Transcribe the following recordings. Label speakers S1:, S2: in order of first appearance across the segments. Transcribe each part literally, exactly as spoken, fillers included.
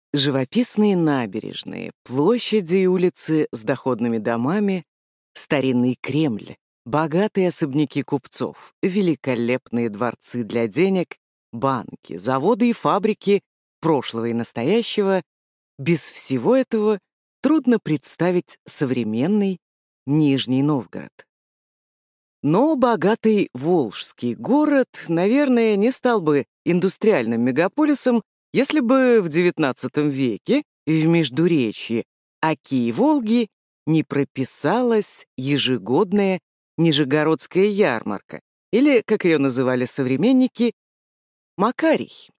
S1: Живописные набережные, площади и улицы с доходными домами, старинный Кремль, богатые особняки купцов, великолепные дворцы для денег, банки, заводы и фабрики прошлого и настоящего. Без всего этого трудно представить современный Нижний Новгород. Но богатый Волжский город, наверное, не стал бы индустриальным мегаполисом, если бы в девятнадцатом веке в Междуречье Оки и Волги не прописалась ежегодная Нижегородская ярмарка, или, как ее называли современники, Макарий.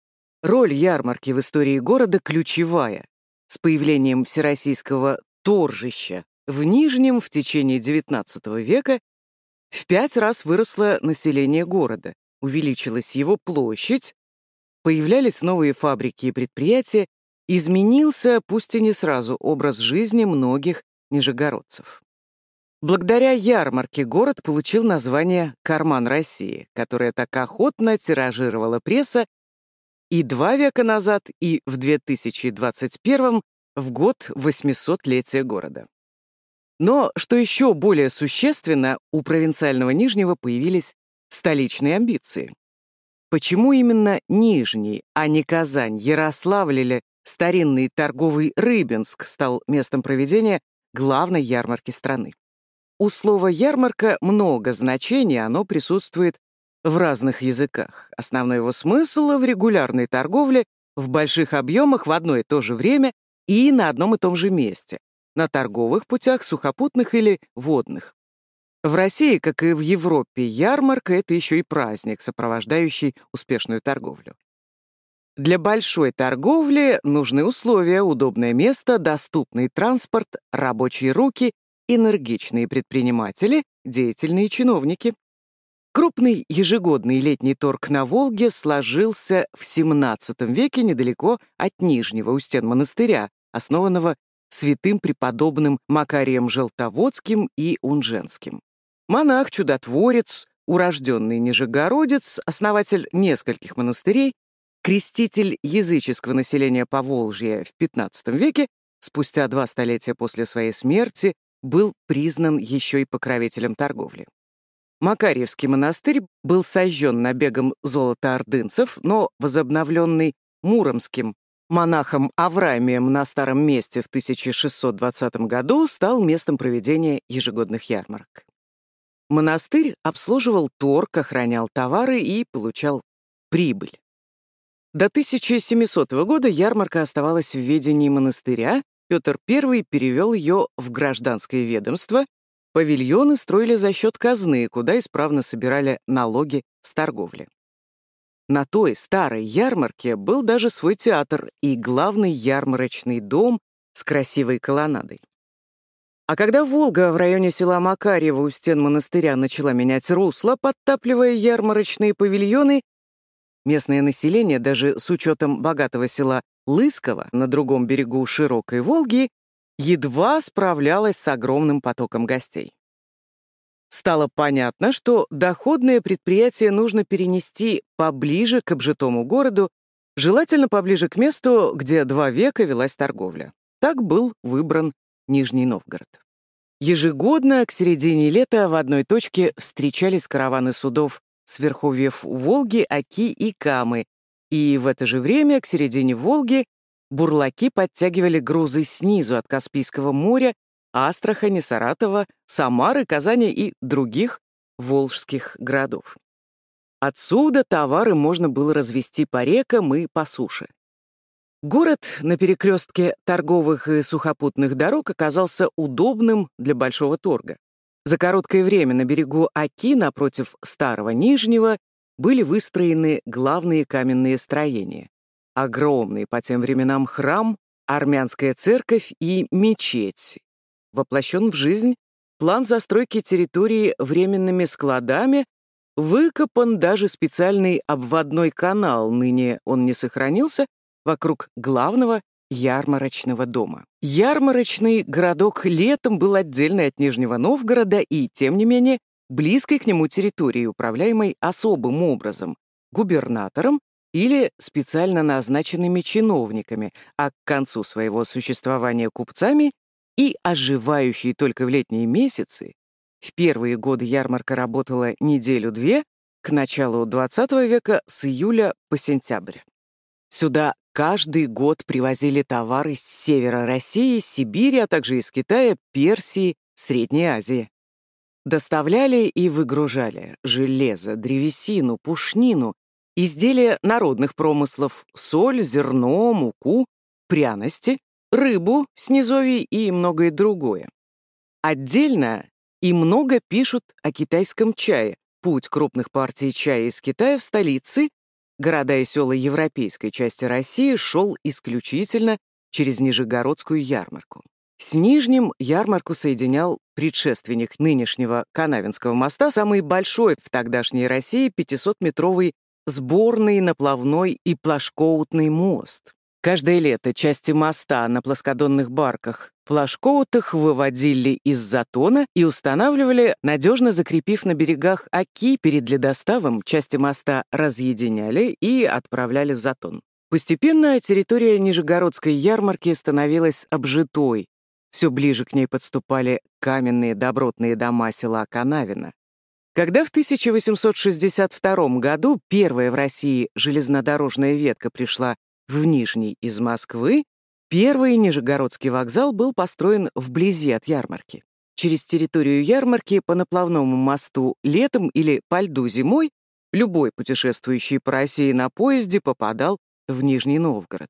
S1: Роль ярмарки в истории города ключевая. С появлением всероссийского торжища в Нижнем в течение девятнадцатого века в пять раз выросло население города, увеличилась его площадь, появлялись новые фабрики и предприятия, изменился, пусть и не сразу, образ жизни многих нижегородцев. Благодаря ярмарке город получил название «Карман России», которое так охотно тиражировала пресса и два века назад, и в две тысячи двадцать первом, в год восьмисотлетия города. Но, что еще более существенно, у провинциального Нижнего появились столичные амбиции. Почему именно Нижний, а не Казань, Ярославль или старинный торговый Рыбинск стал местом проведения главной ярмарки страны? У слова «ярмарка» много значений, оно присутствует в разных языках. Основной его смысл в регулярной торговле в больших объемах в одно и то же время и на одном и том же месте, на торговых путях, сухопутных или водных. В России, как и в Европе, ярмарка — это еще и праздник, сопровождающий успешную торговлю. Для большой торговли нужны условия, удобное место, доступный транспорт, рабочие руки, энергичные предприниматели, деятельные чиновники. Крупный ежегодный летний торг на Волге сложился в семнадцатом веке недалеко от Нижнего, у стен монастыря, основанного святым преподобным Макарием Желтоводским и Унженским. Монах-чудотворец, урожденный нижегородец, основатель нескольких монастырей, креститель языческого населения Поволжья в пятнадцатом веке, спустя два столетия после своей смерти, был признан еще и покровителем торговли. Макарьевский монастырь был сожжен набегом золотоордынцев, но возобновленный Муромским монахом Авраамием на старом месте в тысяча шестьсот двадцатом году стал местом проведения ежегодных ярмарок. Монастырь обслуживал торг, охранял товары и получал прибыль. До тысяча семисотого года ярмарка оставалась в ведении монастыря, Петр Первый перевел ее в гражданское ведомство, павильоны строили за счет казны, куда исправно собирали налоги с торговли. На той старой ярмарке был даже свой театр и главный ярмарочный дом с красивой колоннадой. А когда Волга в районе села Макарьево у стен монастыря начала менять русло, подтапливая ярмарочные павильоны, местное население, даже с учетом богатого села Лысково на другом берегу широкой Волги, едва справлялось с огромным потоком гостей. Стало понятно, что доходное предприятие нужно перенести поближе к обжитому городу, желательно поближе к месту, где два века велась торговля. Так был выбран Нижний Новгород. Ежегодно к середине лета в одной точке встречались караваны судов с верховьев Волги, Оки и Камы, и в это же время к середине Волги бурлаки подтягивали грузы снизу от Каспийского моря, Астрахани, Саратова, Самары, Казани и других волжских городов. Отсюда товары можно было развезти по рекам и по суше. Город на перекрестке торговых и сухопутных дорог оказался удобным для большого торга. За короткое время на берегу Оки, напротив Старого Нижнего, были выстроены главные каменные строения. Огромный по тем временам храм, армянская церковь и мечеть. Воплощен в жизнь план застройки территории временными складами, выкопан даже специальный обводной канал, ныне он не сохранился, вокруг главного ярмарочного дома. Ярмарочный городок летом был отдельный от Нижнего Новгорода и, тем не менее, близкой к нему территории, управляемой особым образом — губернатором, или специально назначенными чиновниками, а к концу своего существования купцами и оживающей только в летние месяцы. В первые годы ярмарка работала неделю-две, к началу двадцатого века с июля по сентябрь. Сюда каждый год привозили товары с севера России, Сибири, а также из Китая, Персии, Средней Азии. Доставляли и выгружали железо, древесину, пушнину, изделия народных промыслов, соль, зерно, муку, пряности, рыбу с низовий и многое другое. Отдельно и много пишут о китайском чае. Путь крупных партий чая из Китая в столицы, города и села европейской части России шел исключительно через Нижегородскую ярмарку. С Нижним ярмарку соединял предшественник нынешнего Канавинского моста, самый большой в тогдашней России пятисотметровый сборный, наплавной и плашкоутный мост. Каждое лето части моста на плоскодонных барках плашкоутах выводили из затона и устанавливали, надежно закрепив на берегах оки. Перед ледоставом части моста разъединяли и отправляли в затон. Постепенно территория Нижегородской ярмарки становилась обжитой. Все ближе к ней подступали каменные добротные дома села Канавино. Когда в тысяча восемьсот шестьдесят втором году первая в России железнодорожная ветка пришла в Нижний из Москвы, первый Нижегородский вокзал был построен вблизи от ярмарки. Через территорию ярмарки по наплавному мосту летом или по льду зимой любой путешествующий по России на поезде попадал в Нижний Новгород.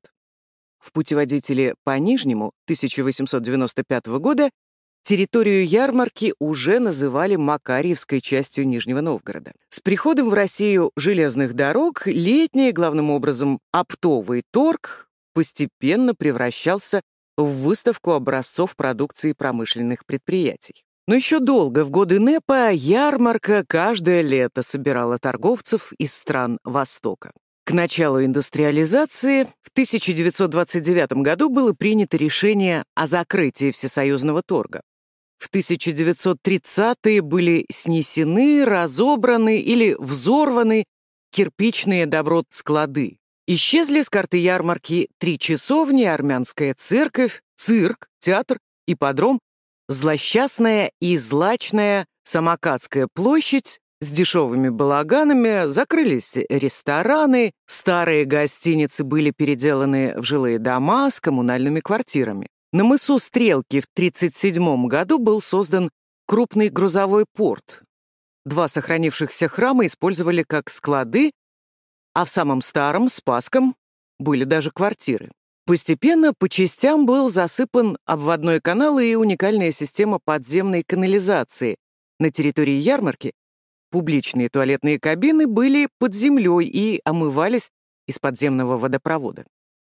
S1: В путеводителе по Нижнему тысяча восемьсот девяносто пятого года территорию ярмарки уже называли Макарьевской частью Нижнего Новгорода. С приходом в Россию железных дорог летний, главным образом, оптовый торг постепенно превращался в выставку образцов продукции промышленных предприятий. Но еще долго, в годы НЭПа, ярмарка каждое лето собирала торговцев из стран Востока. К началу индустриализации в тысяча девятьсот двадцать девятом году было принято решение о закрытии всесоюзного торга. В тысяча девятьсот тридцатые были снесены, разобраны или взорваны кирпичные доброт-склады. Исчезли с карты ярмарки три часовни, армянская церковь, цирк, театр, ипподром, злосчастная и злачная Самокатская площадь с дешевыми балаганами, закрылись рестораны, старые гостиницы были переделаны в жилые дома с коммунальными квартирами. На мысу Стрелки в тридцать седьмом году был создан крупный грузовой порт. Два сохранившихся храма использовали как склады, а в самом старом, Спасском, были даже квартиры. Постепенно по частям был засыпан обводной канал и уникальная система подземной канализации. На территории ярмарки публичные туалетные кабины были под землей и омывались из подземного водопровода.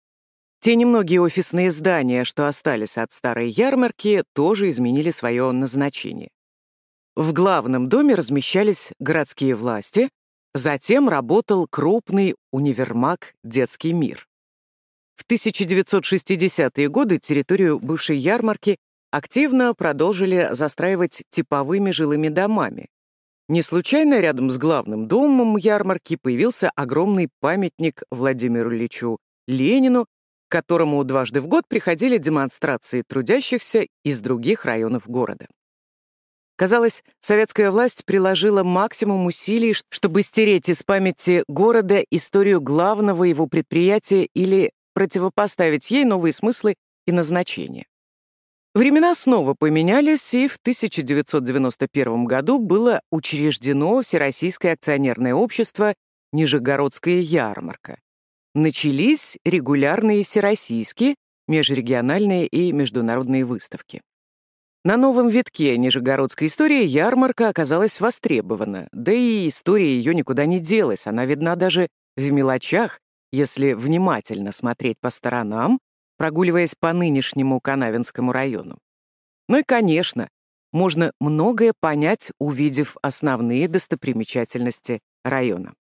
S1: Те немногие офисные здания, что остались от старой ярмарки, тоже изменили свое назначение. В главном доме размещались городские власти, затем работал крупный универмаг «Детский мир». В тысяча девятьсот шестидесятые годы территорию бывшей ярмарки активно продолжили застраивать типовыми жилыми домами. Не случайно рядом с главным домом ярмарки появился огромный памятник Владимиру Ильичу Ленину, к которому дважды в год приходили демонстрации трудящихся из других районов города. Казалось, советская власть приложила максимум усилий, чтобы стереть из памяти города историю главного его предприятия или противопоставить ей новые смыслы и назначения. Времена снова поменялись, и в тысяча девятьсот девяносто первом году было учреждено Всероссийское акционерное общество «Нижегородская ярмарка». Начались регулярные всероссийские, межрегиональные и международные выставки. На новом витке нижегородской истории ярмарка оказалась востребована, да и история ее никуда не делась, она видна даже в мелочах, если внимательно смотреть по сторонам, прогуливаясь по нынешнему Канавинскому району. Ну и, конечно, можно многое понять, увидев основные достопримечательности района.